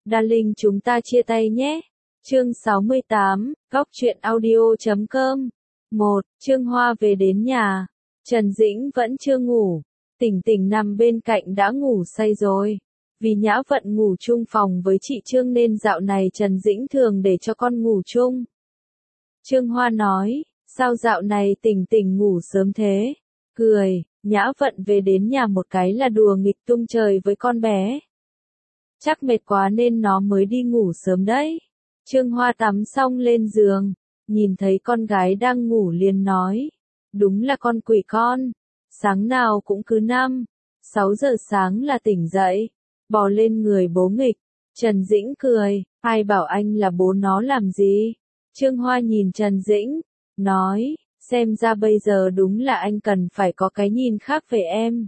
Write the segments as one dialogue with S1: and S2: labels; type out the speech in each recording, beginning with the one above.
S1: Darling chúng ta chia tay nhé. Chương 68, Góc truyện audio.com. 1. Trương Hoa về đến nhà. Trần Dĩnh vẫn chưa ngủ. Tỉnh tỉnh nằm bên cạnh đã ngủ say rồi. Vì Nhã Vận ngủ chung phòng với chị Trương nên dạo này Trần Dĩnh thường để cho con ngủ chung. Trương Hoa nói, sao dạo này tỉnh tỉnh ngủ sớm thế? Cười, Nhã Vận về đến nhà một cái là đùa nghịch tung trời với con bé. Chắc mệt quá nên nó mới đi ngủ sớm đấy. Trương Hoa tắm xong lên giường, nhìn thấy con gái đang ngủ liền nói, đúng là con quỷ con, sáng nào cũng cứ 5-6 giờ sáng là tỉnh dậy, bò lên người bố nghịch. Trần Dĩnh cười, ai bảo anh là bố nó làm gì? Trương Hoa nhìn Trần Dĩnh, nói, xem ra bây giờ đúng là anh cần phải có cái nhìn khác về em.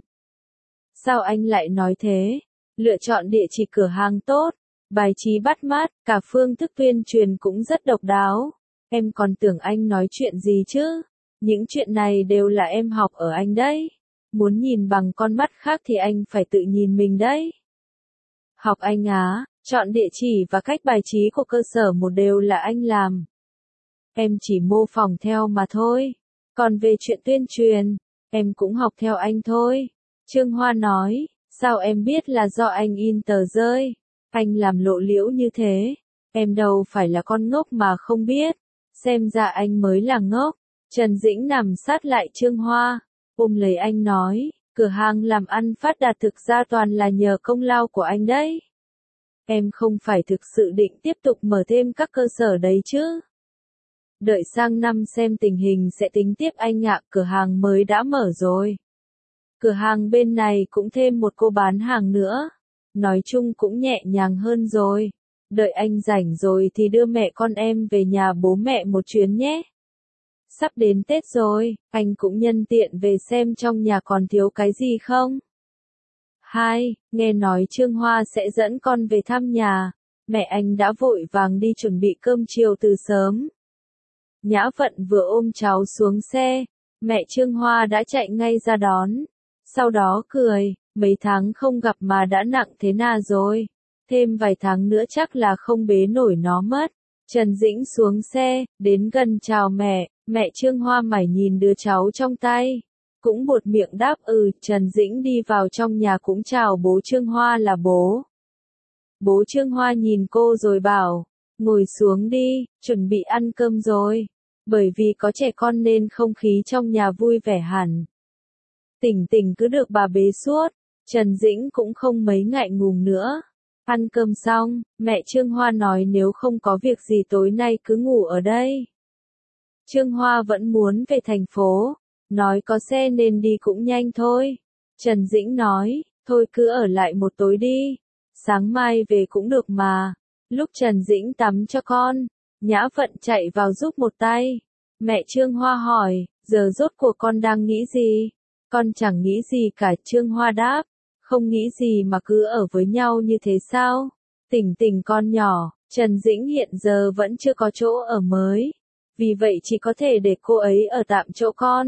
S1: Sao anh lại nói thế? Lựa chọn địa chỉ cửa hàng tốt, bài trí bắt mắt, cả phương thức tuyên truyền cũng rất độc đáo. Em còn tưởng anh nói chuyện gì chứ? Những chuyện này đều là em học ở anh đấy. Muốn nhìn bằng con mắt khác thì anh phải tự nhìn mình đấy. Học anh á, chọn địa chỉ và cách bài trí của cơ sở một đều là anh làm. Em chỉ mô phỏng theo mà thôi. Còn về chuyện tuyên truyền, em cũng học theo anh thôi. Trương Hoa nói, sao em biết là do anh in tờ rơi? Anh làm lộ liễu như thế. Em đâu phải là con ngốc mà không biết. Xem ra anh mới là ngốc. Trần Dĩnh nằm sát lại Trương Hoa, ôm lấy anh nói, cửa hàng làm ăn phát đạt thực ra toàn là nhờ công lao của anh đấy. Em không phải thực sự định tiếp tục mở thêm các cơ sở đấy chứ? Đợi sang năm xem tình hình sẽ tính tiếp anh ạ, cửa hàng mới đã mở rồi. Cửa hàng bên này cũng thêm một cô bán hàng nữa. Nói chung cũng nhẹ nhàng hơn rồi. Đợi anh rảnh rồi thì đưa mẹ con em về nhà bố mẹ một chuyến nhé. Sắp đến Tết rồi, anh cũng nhân tiện về xem trong nhà còn thiếu cái gì không. 2. Nghe nói Trương Hoa sẽ dẫn con về thăm nhà. Mẹ anh đã vội vàng đi chuẩn bị cơm chiều từ sớm. Nhã Vận vừa ôm cháu xuống xe, mẹ Trương Hoa đã chạy ngay ra đón. Sau đó cười, mấy tháng không gặp mà đã nặng thế nào rồi. Thêm vài tháng nữa chắc là không bế nổi nó mất. Trần Dĩnh xuống xe, đến gần chào mẹ Trương Hoa mải nhìn đứa cháu trong tay. Cũng buột miệng đáp Trần Dĩnh đi vào trong nhà cũng chào bố Trương Hoa là bố. Bố Trương Hoa nhìn cô rồi bảo, ngồi xuống đi, chuẩn bị ăn cơm rồi. Bởi vì có trẻ con nên không khí trong nhà vui vẻ hẳn. Tỉnh tỉnh cứ được bà bế suốt, Trần Dĩnh cũng không mấy ngại ngùng nữa. Ăn cơm xong, mẹ Trương Hoa nói nếu không có việc gì tối nay cứ ngủ ở đây. Trương Hoa vẫn muốn về thành phố, nói có xe nên đi cũng nhanh thôi. Trần Dĩnh nói, thôi cứ ở lại một tối đi, sáng mai về cũng được mà. Lúc Trần Dĩnh tắm cho con, Nhã Vận chạy vào giúp một tay. Mẹ Trương Hoa hỏi, giờ rốt cuộc con đang nghĩ gì? Con chẳng nghĩ gì cả, Trương Hoa đáp. Không nghĩ gì mà cứ ở với nhau như thế sao? Tỉnh tỉnh con nhỏ, Trần Dĩnh hiện giờ vẫn chưa có chỗ ở mới. Vì vậy chỉ có thể để cô ấy ở tạm chỗ con.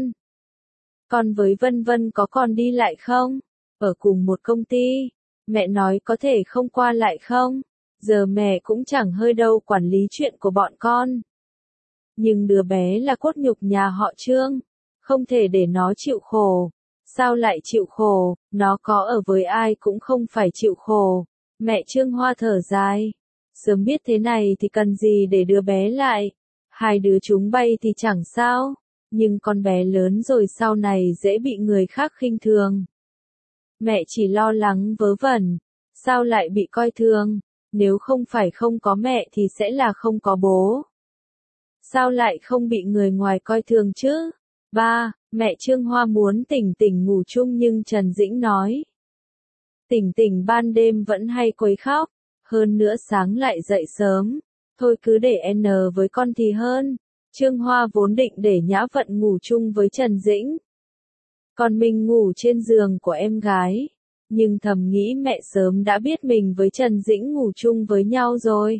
S1: Con với Vân Vân có còn đi lại không? Ở cùng một công ty. Mẹ nói có thể không qua lại không? Giờ mẹ cũng chẳng hơi đâu quản lý chuyện của bọn con. Nhưng đứa bé là cốt nhục nhà họ Trương. Không thể để nó chịu khổ. Sao lại chịu khổ, nó có ở với ai cũng không phải chịu khổ. Mẹ Trương Hoa thở dài. Sớm biết thế này thì cần gì để đứa bé lại. Hai đứa chúng bay thì chẳng sao. Nhưng con bé lớn rồi sau này dễ bị người khác khinh thường. Mẹ chỉ lo lắng vớ vẩn. Sao lại bị coi thường? Nếu không phải không có mẹ thì sẽ là không có bố. Sao lại không bị người ngoài coi thường chứ? 3. Mẹ Trương Hoa muốn tỉnh tỉnh ngủ chung nhưng Trần Dĩnh nói. Tỉnh tỉnh ban đêm vẫn hay quấy khóc, hơn nữa sáng lại dậy sớm. Thôi cứ để N với con thì hơn. Trương Hoa vốn định để Nhã Vận ngủ chung với Trần Dĩnh. Còn mình ngủ trên giường của em gái. Nhưng thầm nghĩ mẹ sớm đã biết mình với Trần Dĩnh ngủ chung với nhau rồi.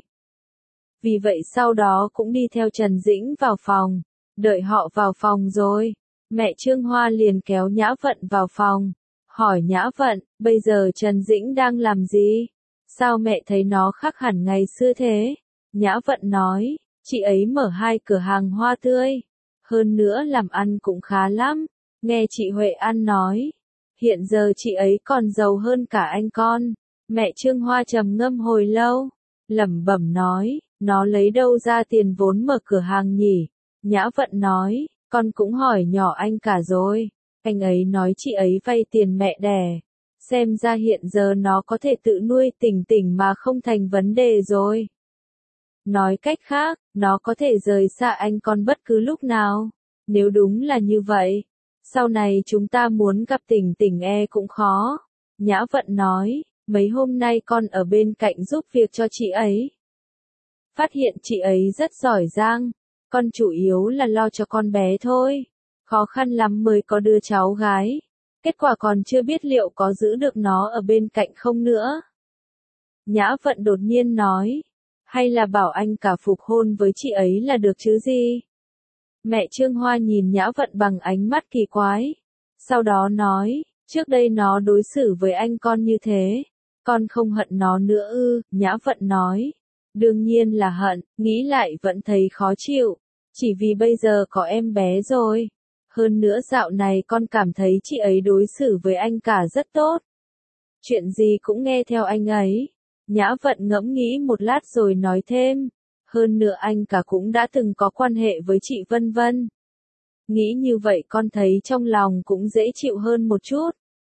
S1: Vì vậy sau đó cũng đi theo Trần Dĩnh vào phòng. Đợi họ vào phòng rồi, mẹ Trương Hoa liền kéo Nhã Vận vào phòng. Hỏi Nhã Vận, bây giờ Trần Dĩnh đang làm gì? Sao mẹ thấy nó khác hẳn ngày xưa thế? Nhã Vận nói, chị ấy mở 2 cửa hàng hoa tươi. Hơn nữa làm ăn cũng khá lắm. Nghe chị Huệ An nói, hiện giờ chị ấy còn giàu hơn cả anh con. Mẹ Trương Hoa trầm ngâm hồi lâu, lẩm bẩm nói, nó lấy đâu ra tiền vốn mở cửa hàng nhỉ? Nhã Vận nói, con cũng hỏi nhỏ anh cả rồi. Anh ấy nói chị ấy vay tiền mẹ đẻ. Xem ra hiện giờ nó có thể tự nuôi Tỉnh Tỉnh mà không thành vấn đề rồi. Nói cách khác, nó có thể rời xa anh con bất cứ lúc nào. Nếu đúng là như vậy, sau này chúng ta muốn gặp Tỉnh Tỉnh cũng khó. Nhã Vận nói, mấy hôm nay con ở bên cạnh giúp việc cho chị ấy. Phát hiện chị ấy rất giỏi giang, con chủ yếu là lo cho con bé thôi. Khó khăn lắm mới có đứa cháu gái. Kết quả còn chưa biết liệu có giữ được nó ở bên cạnh không nữa. Nhã Vận đột nhiên nói, hay là bảo anh cả phục hôn với chị ấy là được chứ gì? Mẹ Trương Hoa nhìn Nhã Vận bằng ánh mắt kỳ quái. Sau đó nói, trước đây nó đối xử với anh con như thế. Con không hận nó nữa ư? Nhã Vận nói, đương nhiên là hận, nghĩ lại vẫn thấy khó chịu. Chỉ vì bây giờ có em bé rồi. Hơn nữa dạo này con cảm thấy chị ấy đối xử với anh cả rất tốt. Chuyện gì cũng nghe theo anh ấy. Nhã Vận ngẫm nghĩ một lát rồi nói thêm. Hơn nữa anh cả cũng đã từng có quan hệ với chị Vân Vân. Nghĩ như vậy con thấy trong lòng cũng dễ chịu hơn một chút.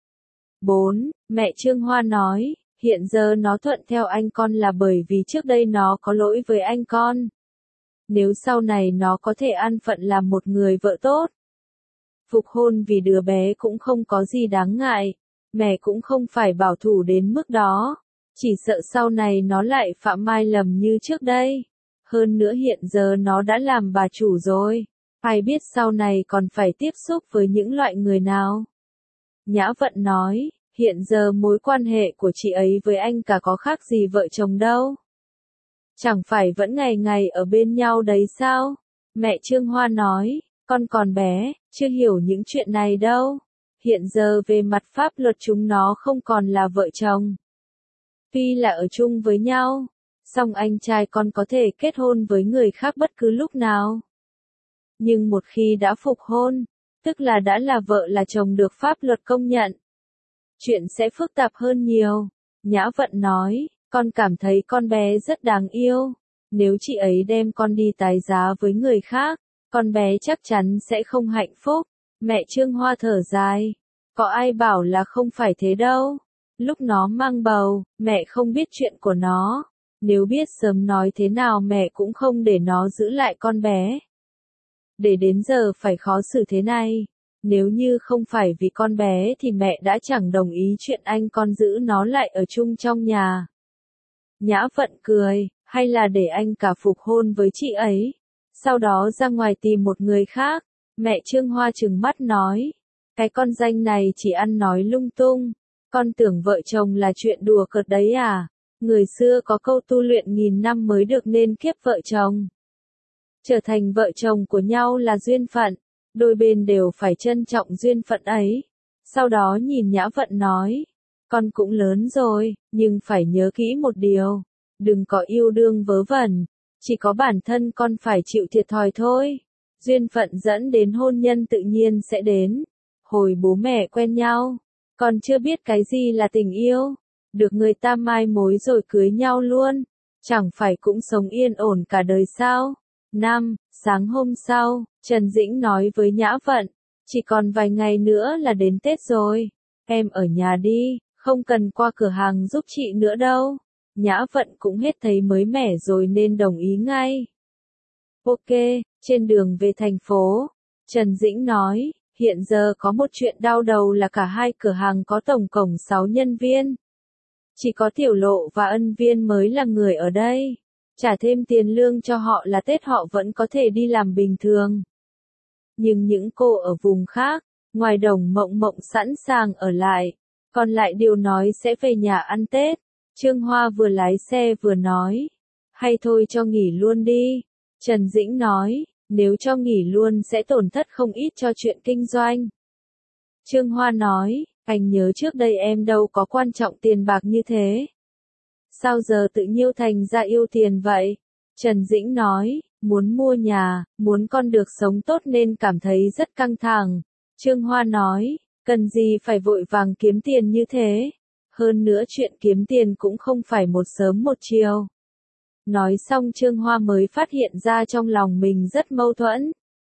S1: 4. Mẹ Trương Hoa nói, hiện giờ nó thuận theo anh con là bởi vì trước đây nó có lỗi với anh con. Nếu sau này nó có thể an phận làm một người vợ tốt, phục hôn vì đứa bé cũng không có gì đáng ngại. Mẹ cũng không phải bảo thủ đến mức đó. Chỉ sợ sau này nó lại phạm sai lầm như trước đây. Hơn nữa hiện giờ nó đã làm bà chủ rồi. Ai biết sau này còn phải tiếp xúc với những loại người nào. Nhã Vận nói, hiện giờ mối quan hệ của chị ấy với anh cả có khác gì vợ chồng đâu. Chẳng phải vẫn ngày ngày ở bên nhau đấy sao? Mẹ Trương Hoa nói, con còn bé, chưa hiểu những chuyện này đâu. Hiện giờ về mặt pháp luật chúng nó không còn là vợ chồng. Tuy là ở chung với nhau, song anh trai con có thể kết hôn với người khác bất cứ lúc nào. Nhưng một khi đã phục hôn, tức là đã là vợ là chồng được pháp luật công nhận. Chuyện sẽ phức tạp hơn nhiều. Nhã Vận nói, con cảm thấy con bé rất đáng yêu. Nếu chị ấy đem con đi tái giá với người khác, con bé chắc chắn sẽ không hạnh phúc. Mẹ Trương Hoa thở dài. Có ai bảo là không phải thế đâu. Lúc nó mang bầu, mẹ không biết chuyện của nó. Nếu biết sớm nói thế nào mẹ cũng không để nó giữ lại con bé. Để đến giờ phải khó xử thế này. Nếu như không phải vì con bé thì mẹ đã chẳng đồng ý chuyện anh con giữ nó lại ở chung trong nhà. Nhã Vận cười, hay là để anh cả phục hôn với chị ấy. Sau đó ra ngoài tìm một người khác. Mẹ Trương Hoa trừng mắt nói. Cái con danh này chỉ ăn nói lung tung. Con tưởng vợ chồng là chuyện đùa cợt đấy à? Người xưa có câu tu luyện 1000 năm mới được nên kiếp vợ chồng. Trở thành vợ chồng của nhau là duyên phận. Đôi bên đều phải trân trọng duyên phận ấy. Sau đó nhìn Nhã Vận nói. Con cũng lớn rồi, nhưng phải nhớ kỹ một điều. Đừng có yêu đương vớ vẩn. Chỉ có bản thân con phải chịu thiệt thòi thôi. Duyên phận dẫn đến hôn nhân tự nhiên sẽ đến. Hồi bố mẹ quen nhau, còn chưa biết cái gì là tình yêu. Được người ta mai mối rồi cưới nhau luôn. Chẳng phải cũng sống yên ổn cả đời sao? 5. Sáng hôm sau, Trần Dĩnh nói với Nhã Vận. Chỉ còn vài ngày nữa là đến Tết rồi. Em ở nhà đi, không cần qua cửa hàng giúp chị nữa đâu. Nhã Vận cũng hết thấy mới mẻ rồi nên đồng ý ngay. Ok, trên đường về thành phố, Trần Dĩnh nói, hiện giờ có một chuyện đau đầu là cả hai cửa hàng có tổng cộng 6 nhân viên. Chỉ có Tiểu Lộ và Ân Viên mới là người ở đây. Trả thêm tiền lương cho họ là Tết họ vẫn có thể đi làm bình thường. Nhưng những cô ở vùng khác, ngoài Đồng Mộng Mộng sẵn sàng ở lại, còn lại đều nói sẽ về nhà ăn Tết. Trương Hoa vừa lái xe vừa nói, hay thôi cho nghỉ luôn đi. Trần Dĩnh nói, nếu cho nghỉ luôn sẽ tổn thất không ít cho chuyện kinh doanh. Trương Hoa nói, anh nhớ trước đây em đâu có quan trọng tiền bạc như thế. Sao giờ tự nhiêu thành ra yêu tiền vậy? Trần Dĩnh nói, muốn mua nhà, muốn con được sống tốt nên cảm thấy rất căng thẳng. Trương Hoa nói, cần gì phải vội vàng kiếm tiền như thế? Hơn nữa chuyện kiếm tiền cũng không phải một sớm một chiều. Nói xong Trương Hoa mới phát hiện ra trong lòng mình rất mâu thuẫn.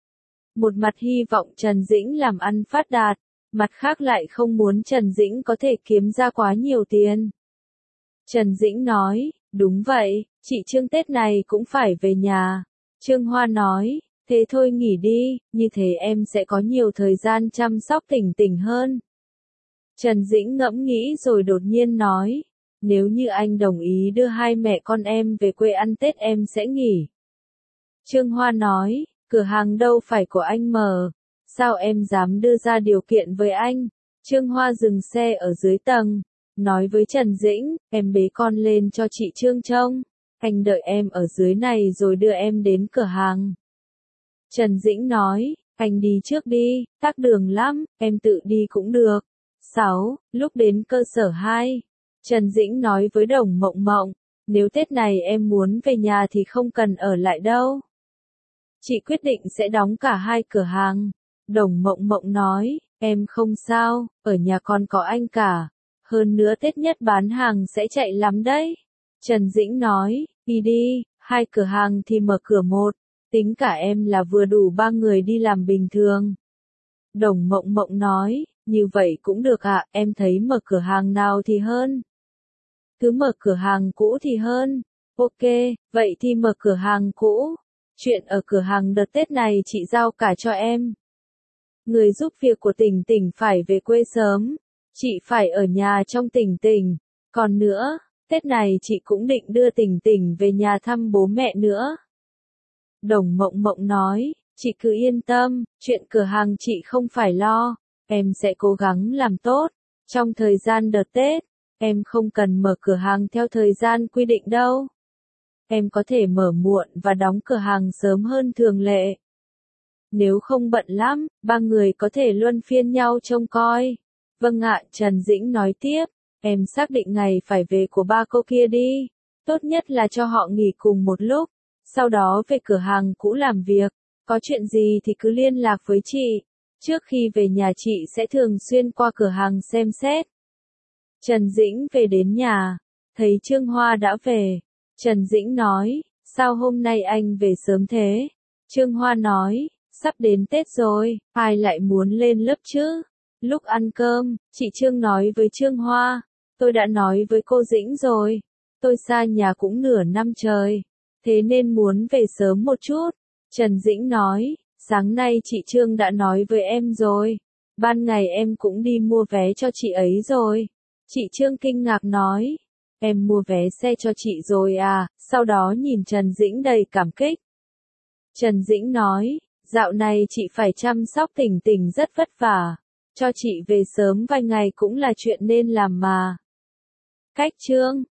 S1: Một mặt hy vọng Trần Dĩnh làm ăn phát đạt, mặt khác lại không muốn Trần Dĩnh có thể kiếm ra quá nhiều tiền. Trần Dĩnh nói, đúng vậy, chị Trương Tết này cũng phải về nhà. Trương Hoa nói, thế thôi nghỉ đi, như thế em sẽ có nhiều thời gian chăm sóc Tỉnh Tỉnh hơn. Trần Dĩnh ngẫm nghĩ rồi đột nhiên nói, nếu như anh đồng ý đưa hai mẹ con em về quê ăn Tết em sẽ nghỉ. Trương Hoa nói, cửa hàng đâu phải của anh mở, sao em dám đưa ra điều kiện với anh? Trương Hoa dừng xe ở dưới tầng, nói với Trần Dĩnh, em bế con lên cho chị Trương trông, anh đợi em ở dưới này rồi đưa em đến cửa hàng. Trần Dĩnh nói, anh đi trước đi, tắc đường lắm, em tự đi cũng được. 6. Lúc đến cơ sở 2, Trần Dĩnh nói với Đồng Mộng Mộng, nếu Tết này em muốn về nhà thì không cần ở lại đâu. Chị quyết định sẽ đóng cả hai cửa hàng. Đồng Mộng Mộng nói, em không sao, ở nhà còn có anh cả. Hơn nữa Tết nhất bán hàng sẽ chạy lắm đấy. Trần Dĩnh nói, đi đi, hai cửa hàng thì mở cửa một, tính cả em là vừa đủ 3 người đi làm bình thường. Đồng Mộng Mộng nói, như vậy cũng được ạ, em thấy mở cửa hàng nào thì hơn. Cứ mở cửa hàng cũ thì hơn. Ok, vậy thì mở cửa hàng cũ. Chuyện ở cửa hàng đợt Tết này chị giao cả cho em. Người giúp việc của Tỉnh Tỉnh phải về quê sớm. Chị phải ở nhà trong Tỉnh Tỉnh. Còn nữa, Tết này chị cũng định đưa Tỉnh Tỉnh về nhà thăm bố mẹ nữa. Đồng Mộng Mộng nói, chị cứ yên tâm, chuyện cửa hàng chị không phải lo. Em sẽ cố gắng làm tốt. Trong thời gian đợt Tết, em không cần mở cửa hàng theo thời gian quy định đâu. Em có thể mở muộn và đóng cửa hàng sớm hơn thường lệ. Nếu không bận lắm, 3 người có thể luân phiên nhau trông coi. Vâng ạ, Trần Dĩnh nói tiếp, em xác định ngày phải về của 3 cô kia đi. Tốt nhất là cho họ nghỉ cùng một lúc, sau đó về cửa hàng cũ làm việc. Có chuyện gì thì cứ liên lạc với chị. Trước khi về nhà chị sẽ thường xuyên qua cửa hàng xem xét. Trần Dĩnh về đến nhà, thấy Trương Hoa đã về. Trần Dĩnh nói, sao hôm nay anh về sớm thế? Trương Hoa nói, sắp đến Tết rồi, ai lại muốn lên lớp chứ? Lúc ăn cơm, chị Trương nói với Trương Hoa, tôi đã nói với cô Dĩnh rồi, tôi xa nhà cũng nửa năm trời, thế nên muốn về sớm một chút. Trần Dĩnh nói, sáng nay chị Trương đã nói với em rồi, ban ngày em cũng đi mua vé cho chị ấy rồi. Chị Trương kinh ngạc nói, em mua vé xe cho chị rồi à, sau đó nhìn Trần Dĩnh đầy cảm kích. Trần Dĩnh nói, dạo này chị phải chăm sóc Tỉnh Tỉnh rất vất vả, cho chị về sớm vài ngày cũng là chuyện nên làm mà. Cách Trương